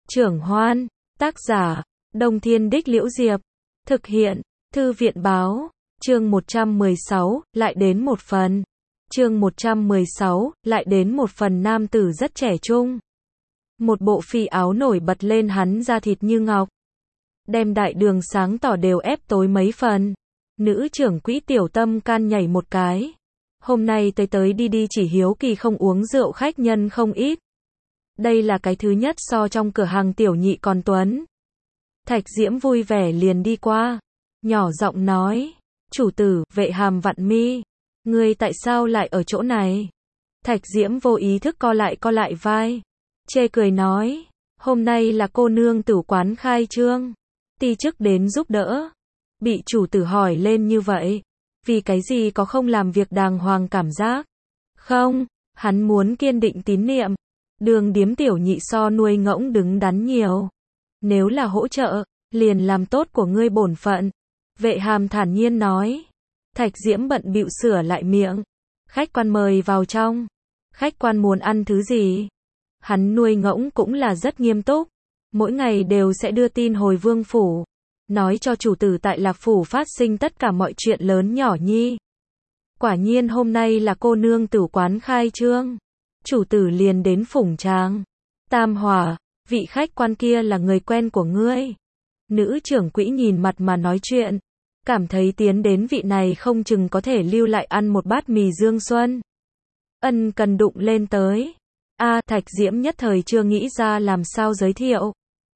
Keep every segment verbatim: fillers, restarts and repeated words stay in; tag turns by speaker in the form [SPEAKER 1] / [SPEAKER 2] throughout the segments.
[SPEAKER 1] Trưởng Hoan, tác giả, Đông Thiên Đích Liễu Diệp, thực hiện, Thư viện Báo, chương một trăm mười sáu, lại đến một phần. Chương một trăm mười sáu, lại đến một phần. Nam tử rất trẻ trung. Một bộ phi áo nổi bật lên hắn da thịt như ngọc. Đem đại đường sáng tỏ đều ép tối mấy phần. Nữ trưởng quỹ tiểu tâm can nhảy một cái. Hôm nay tới tới đi đi chỉ hiếu kỳ không uống rượu khách nhân không ít. Đây là cái thứ nhất so trong cửa hàng tiểu nhị còn tuấn. Thạch Diễm vui vẻ liền đi qua. Nhỏ giọng nói. Chủ tử, Vệ Hàm vặn mi. Ngươi tại sao lại ở chỗ này? Thạch Diễm vô ý thức co lại co lại vai. Chê cười nói. Hôm nay là cô nương tử quán khai trương. Ti chức đến giúp đỡ. Bị chủ tử hỏi lên như vậy. Vì cái gì có không làm việc đàng hoàng cảm giác? Không, hắn muốn kiên định tín niệm. Đường điếm tiểu nhị so nuôi ngỗng đứng đắn nhiều. Nếu là hỗ trợ, liền làm tốt của ngươi bổn phận. Vệ Hàm thản nhiên nói. Thạch Diễm bận bịu sửa lại miệng. Khách quan mời vào trong. Khách quan muốn ăn thứ gì? Hắn nuôi ngỗng cũng là rất nghiêm túc. Mỗi ngày đều sẽ đưa tin hồi vương phủ. Nói cho chủ tử tại Lạc phủ phát sinh tất cả mọi chuyện lớn nhỏ nhi. Quả nhiên hôm nay là cô nương tử quán khai trương. Chủ tử liền đến phủng tràng. Tam Hỏa, vị khách quan kia là người quen của ngươi. Nữ trưởng quỹ nhìn mặt mà nói chuyện. Cảm thấy tiến đến vị này không chừng có thể lưu lại ăn một bát mì Dương Xuân. Ân cần đụng lên tới. A, Thạch Diễm nhất thời chưa nghĩ ra làm sao giới thiệu.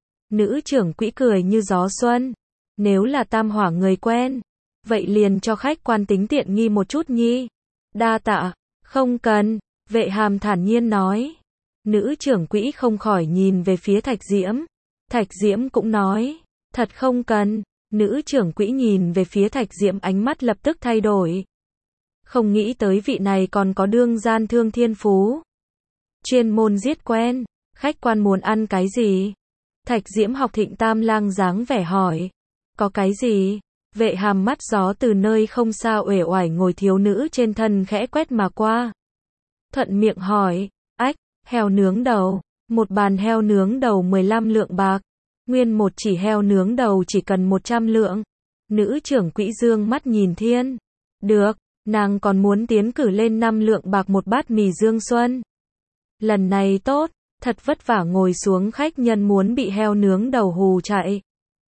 [SPEAKER 1] Nữ trưởng quỹ cười như gió xuân. Nếu là Tam Hỏa người quen, vậy liền cho khách quan tính tiện nghi một chút nhi. Đa tạ, không cần, Vệ Hàm thản nhiên nói. Nữ trưởng quỹ không khỏi nhìn về phía Thạch Diễm. Thạch Diễm cũng nói, thật không cần. Nữ trưởng quỹ nhìn về phía Thạch Diễm, ánh mắt lập tức thay đổi. Không nghĩ tới vị này còn có đương gian thương thiên phú. Chuyên môn giết quen, khách quan muốn ăn cái gì? Thạch Diễm học Thịnh Tam Lang dáng vẻ hỏi. Có cái gì? Vệ Hàm mắt gió từ nơi không xa uể oải ngồi thiếu nữ trên thân khẽ quét mà qua. Thuận miệng hỏi, ách, heo nướng đầu, một bàn heo nướng đầu mười lăm lượng bạc. Nguyên một chỉ heo nướng đầu chỉ cần một trăm lượng. Nữ trưởng quỹ dương mắt nhìn thiên. Được, nàng còn muốn tiến cử lên năm lượng bạc một bát mì Dương Xuân. Lần này tốt, thật vất vả ngồi xuống khách nhân muốn bị heo nướng đầu hù chạy.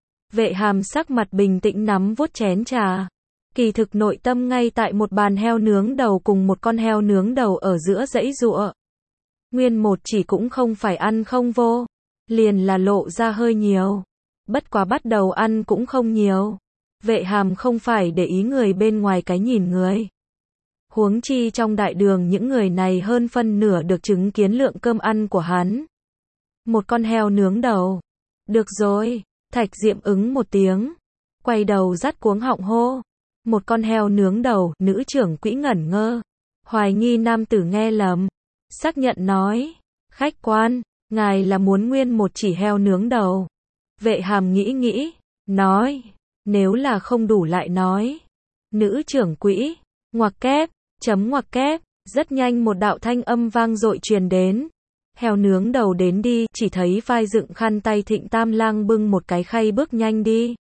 [SPEAKER 1] Vệ Hàm sắc mặt bình tĩnh nắm vuốt chén trà. Kỳ thực nội tâm ngay tại một bàn heo nướng đầu cùng một con heo nướng đầu ở giữa dãy giụa. Nguyên một chỉ cũng không phải ăn không vô. Liền là lộ ra hơi nhiều. Bất quá bắt đầu ăn cũng không nhiều. Vệ Hàm không phải để ý người bên ngoài cái nhìn người. Huống chi trong đại đường những người này hơn phân nửa được chứng kiến lượng cơm ăn của hắn. Một con heo nướng đầu. Được rồi, Thạch Diễm ứng một tiếng. Quay đầu dắt cuống họng hô. Một con heo nướng đầu, nữ trưởng quỹ ngẩn ngơ. Hoài nghi nam tử nghe lầm. Xác nhận nói. Khách quan, ngài là muốn nguyên một chỉ heo nướng đầu. Vệ Hàm nghĩ nghĩ. Nói. Nếu là không đủ lại nói. Nữ trưởng quỹ. Ngoặc kép. Chấm ngoặc kép. Rất nhanh một đạo thanh âm vang dội truyền đến. Heo nướng đầu đến đi, chỉ thấy vai dựng khăn tay Thịnh Tam Lang bưng một cái khay bước nhanh đi.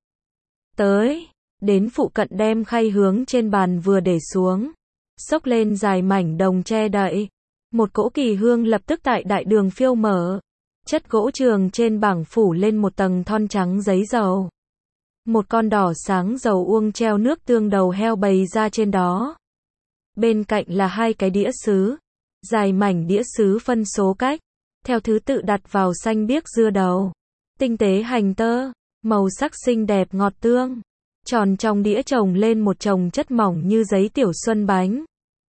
[SPEAKER 1] Tới, đến phụ cận đem khay hướng trên bàn vừa để xuống. Xốc lên dài mảnh đồng che đậy. Một cỗ kỳ hương lập tức tại đại đường phiêu mở. Chất gỗ trường trên bảng phủ lên một tầng thon trắng giấy dầu. Một con đỏ sáng dầu uông treo nước tương đầu heo bày ra trên đó. Bên cạnh là hai cái đĩa sứ. Dài mảnh đĩa sứ phân số cách. Theo thứ tự đặt vào xanh biếc dưa đầu. Tinh tế hành tơ. Màu sắc xinh đẹp ngọt tương. Tròn trong đĩa chồng lên một chồng chất mỏng như giấy tiểu xuân bánh.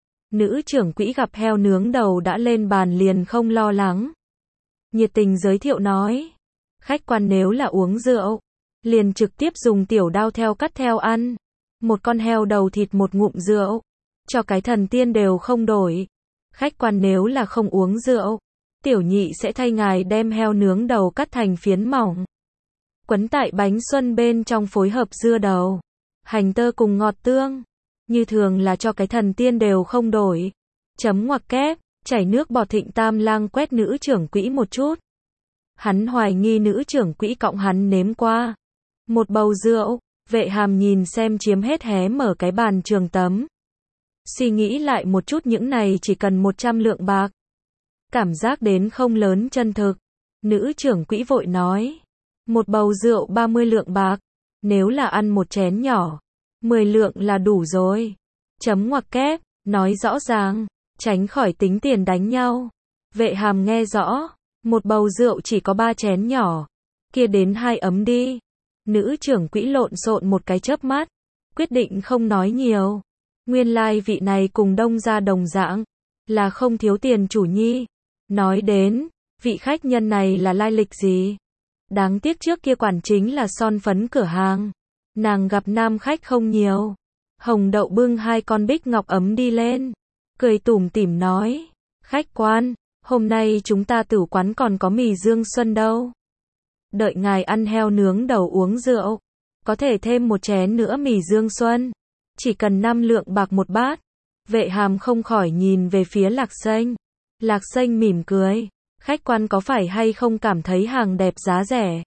[SPEAKER 1] Nữ trưởng quỹ gặp heo nướng đầu đã lên bàn liền không lo lắng. Nhiệt tình giới thiệu nói. Khách quan nếu là uống rượu. Liền trực tiếp dùng tiểu đao theo cắt theo ăn. Một con heo đầu thịt một ngụm rượu. Cho cái thần tiên đều không đổi. Khách quan nếu là không uống rượu. Tiểu nhị sẽ thay ngài đem heo nướng đầu cắt thành phiến mỏng. Quấn tại bánh xuân bên trong phối hợp dưa đầu. Hành tơ cùng ngọt tương. Như thường là cho cái thần tiên đều không đổi. Chấm ngoặc kép. Chảy nước bọt Thịnh Tam Lang quét nữ trưởng quỹ một chút. Hắn hoài nghi nữ trưởng quỹ cõng hắn nếm qua một bầu rượu. Vệ Hàm nhìn xem chiếm hết hé mở cái bàn trường tấm. Suy nghĩ lại một chút, những này chỉ cần một trăm lượng bạc. Cảm giác đến không lớn chân thực. Nữ trưởng quỹ vội nói. Một bầu rượu ba mươi lượng bạc. Nếu là ăn một chén nhỏ, mười lượng là đủ rồi. Chấm ngoặc kép, nói rõ ràng, tránh khỏi tính tiền đánh nhau. Vệ Hàm nghe rõ. Một bầu rượu chỉ có ba chén nhỏ. Kia đến hai ấm đi. Nữ trưởng quỹ lộn xộn một cái chớp mắt. Quyết định không nói nhiều. Nguyên lai vị này cùng Đông gia đồng dạng. Là không thiếu tiền chủ nhi. Nói đến, vị khách nhân này là lai lịch gì? Đáng tiếc trước kia quản chính là son phấn cửa hàng. Nàng gặp nam khách không nhiều. Hồng Đậu bưng hai con bích ngọc ấm đi lên. Cười tủm tỉm nói. Khách quan, hôm nay chúng ta tử quán còn có mì Dương Xuân đâu. Đợi ngài ăn heo nướng đầu uống rượu. Có thể thêm một chén nữa mì Dương Xuân. Chỉ cần năm lượng bạc một bát. Vệ Hàm không khỏi nhìn về phía Lạc Xanh. Lạc Xanh mỉm cười. Khách quan có phải hay không cảm thấy hàng đẹp giá rẻ?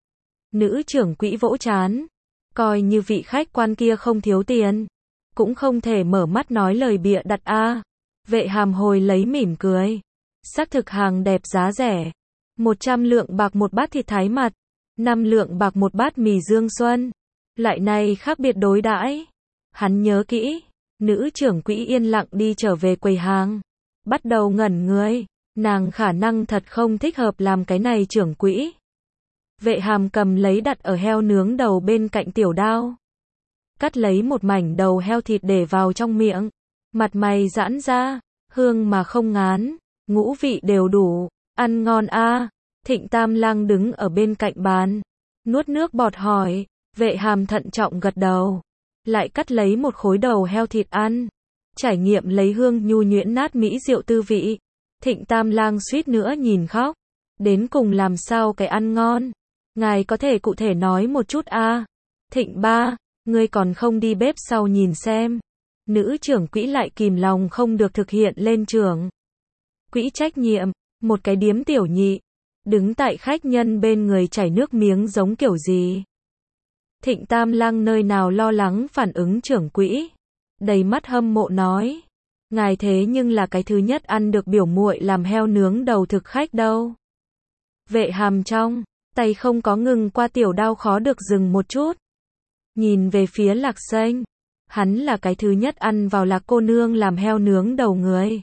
[SPEAKER 1] Nữ trưởng quỹ vỗ trán. Coi như vị khách quan kia không thiếu tiền. Cũng không thể mở mắt nói lời bịa đặt a. Vệ Hàm hồi lấy mỉm cười. Xác thực hàng đẹp giá rẻ. Một trăm lượng bạc một bát thịt thái mặt. Năm lượng bạc một bát mì Dương Xuân. Lại này khác biệt đối đãi. Hắn nhớ kỹ. Nữ trưởng quỹ yên lặng đi trở về quầy hàng. Bắt đầu ngẩn người. Nàng khả năng thật không thích hợp làm cái này trưởng quỹ. Vệ Hàm cầm lấy đặt ở heo nướng đầu bên cạnh tiểu đao. Cắt lấy một mảnh đầu heo thịt để vào trong miệng. Mặt mày giãn ra. Hương mà không ngán. Ngũ vị đều đủ. Ăn ngon a. Thịnh Tam Lang đứng ở bên cạnh bàn. Nuốt nước bọt hỏi. Vệ Hàm thận trọng gật đầu. Lại cắt lấy một khối đầu heo thịt ăn. Trải nghiệm lấy hương nhu nhuyễn nát mỹ rượu tư vị. Thịnh Tam Lang suýt nữa nhìn khóc. Đến cùng làm sao cái ăn ngon? Ngài có thể cụ thể nói một chút a? À? Thịnh ba, ngươi còn không đi bếp sau nhìn xem. Nữ trưởng quỹ lại kìm lòng không được thực hiện lên trưởng quỹ trách nhiệm. Một cái điếm tiểu nhị. Đứng tại khách nhân bên người chảy nước miếng giống kiểu gì? Thịnh Tam Lang nơi nào lo lắng phản ứng trưởng quỹ. Đầy mắt hâm mộ nói. Ngài thế nhưng là cái thứ nhất ăn được biểu muội làm heo nướng đầu thực khách đâu. Vệ Hàm trong tay không có ngừng qua tiểu đao khó được dừng một chút. Nhìn về phía Lạc Xanh. Hắn là cái thứ nhất ăn vào Lạc cô nương làm heo nướng đầu người.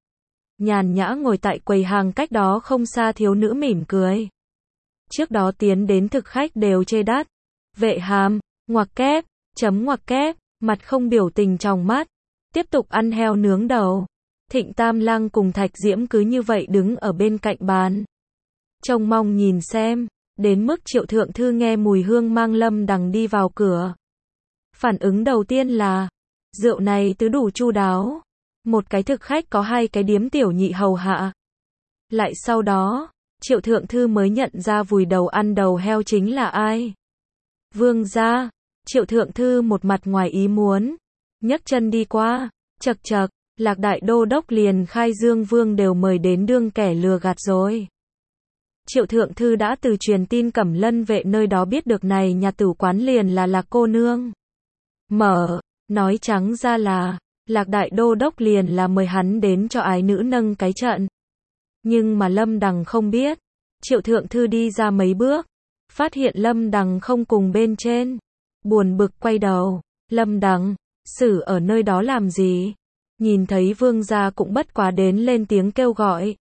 [SPEAKER 1] Nhàn nhã ngồi tại quầy hàng cách đó không xa thiếu nữ mỉm cười. Trước đó tiến đến thực khách đều chê đắt. Vệ Hàm, ngoặc kép, chấm ngoặc kép, mặt không biểu tình trong mắt. Tiếp tục ăn heo nướng đầu. Thịnh Tam Lang cùng Thạch Diễm cứ như vậy đứng ở bên cạnh bàn. Trông mong nhìn xem. Đến mức Triệu Thượng Thư nghe mùi hương mang Lâm Đằng đi vào cửa. Phản ứng đầu tiên là. Rượu này tứ đủ chu đáo. Một cái thực khách có hai cái điếm tiểu nhị hầu hạ. Lại sau đó, Triệu Thượng Thư mới nhận ra vùi đầu ăn đầu heo chính là ai. Vương gia. Triệu Thượng Thư một mặt ngoài ý muốn. Nhấc chân đi qua. Chật chật, Lạc Đại Đô Đốc liền khai Dương Vương đều mời đến đương kẻ lừa gạt rồi. Triệu Thượng Thư đã từ truyền tin Cẩm Lân vệ nơi đó biết được này nhà tử quán liền là Lạc cô nương. Mở, nói trắng ra là, Lạc Đại Đô Đốc liền là mời hắn đến cho ái nữ nâng cái trận. Nhưng mà Lâm Đằng không biết. Triệu Thượng Thư đi ra mấy bước. Phát hiện Lâm Đằng không cùng bên trên. Buồn bực quay đầu. Lâm Đằng, xử ở nơi đó làm gì? Nhìn thấy vương gia cũng bất quá đến lên tiếng kêu gọi.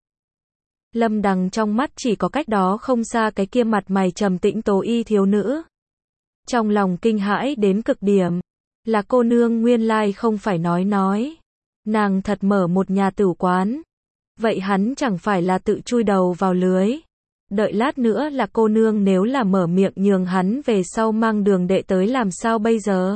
[SPEAKER 1] Lâm Đằng trong mắt chỉ có cách đó không xa cái kia mặt mày trầm tĩnh tố y thiếu nữ. Trong lòng kinh hãi đến cực điểm. Là cô nương nguyên lai không phải nói nói. Nàng thật mở một nhà tử quán. Vậy hắn chẳng phải là tự chui đầu vào lưới. Đợi lát nữa là cô nương nếu là mở miệng nhường hắn về sau mang đường đệ tới làm sao bây giờ?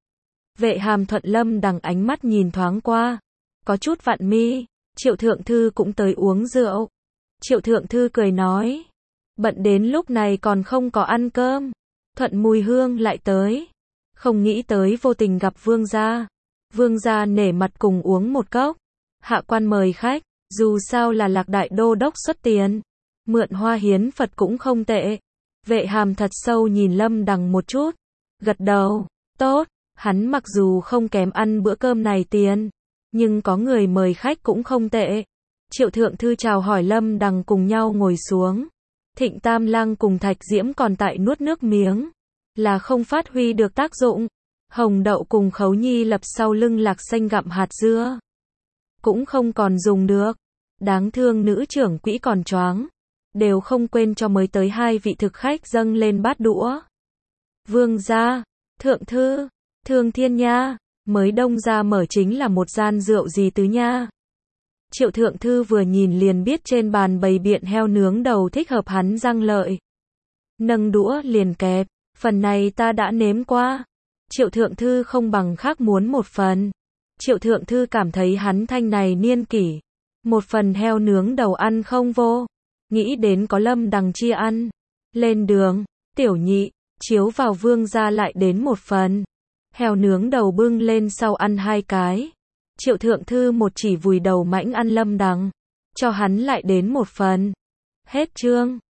[SPEAKER 1] Vệ Hàm thuận Lâm Đằng ánh mắt nhìn thoáng qua. Có chút vặn mi. Triệu Thượng Thư cũng tới uống rượu. Triệu Thượng Thư cười nói. Bận đến lúc này còn không có ăn cơm. Thuận Mùi Hương lại tới. Không nghĩ tới vô tình gặp vương gia. Vương gia nể mặt cùng uống một cốc. Hạ quan mời khách. Dù sao là Lạc Đại Đô Đốc xuất tiền. Mượn hoa hiến Phật cũng không tệ. Vệ Hàm thật sâu nhìn Lâm Đằng một chút, gật đầu, tốt, hắn mặc dù không kém ăn bữa cơm này tiền, nhưng có người mời khách cũng không tệ. Triệu Thượng Thư chào hỏi Lâm Đằng cùng nhau ngồi xuống. Thịnh Tam Lang cùng Thạch Diễm còn tại nuốt nước miếng, là không phát huy được tác dụng. Hồng Đậu cùng Khấu Nhi lập sau lưng Lạc Xanh gặm hạt dưa, cũng không còn dùng được. Đáng thương nữ trưởng quỹ còn choáng, đều không quên cho mới tới hai vị thực khách dâng lên bát đũa. Vương gia, Thượng Thư, Thương Thiên nha, mới Đông gia mở chính là một gian rượu gì tứ nha. Triệu Thượng Thư vừa nhìn liền biết trên bàn bày biện heo nướng đầu thích hợp hắn răng lợi. Nâng đũa liền kẹp, phần này ta đã nếm qua. Triệu Thượng Thư không bằng khác muốn một phần. Triệu Thượng Thư cảm thấy hắn thanh này niên kỷ, một phần heo nướng đầu ăn không vô. Nghĩ đến có Lâm Đằng chia ăn. Lên đường, tiểu nhị, chiếu vào vương gia lại đến một phần. Heo nướng đầu bưng lên sau ăn hai cái. Triệu Thượng Thư một chỉ vùi đầu mãnh ăn Lâm Đằng, cho hắn lại đến một phần. Hết chương.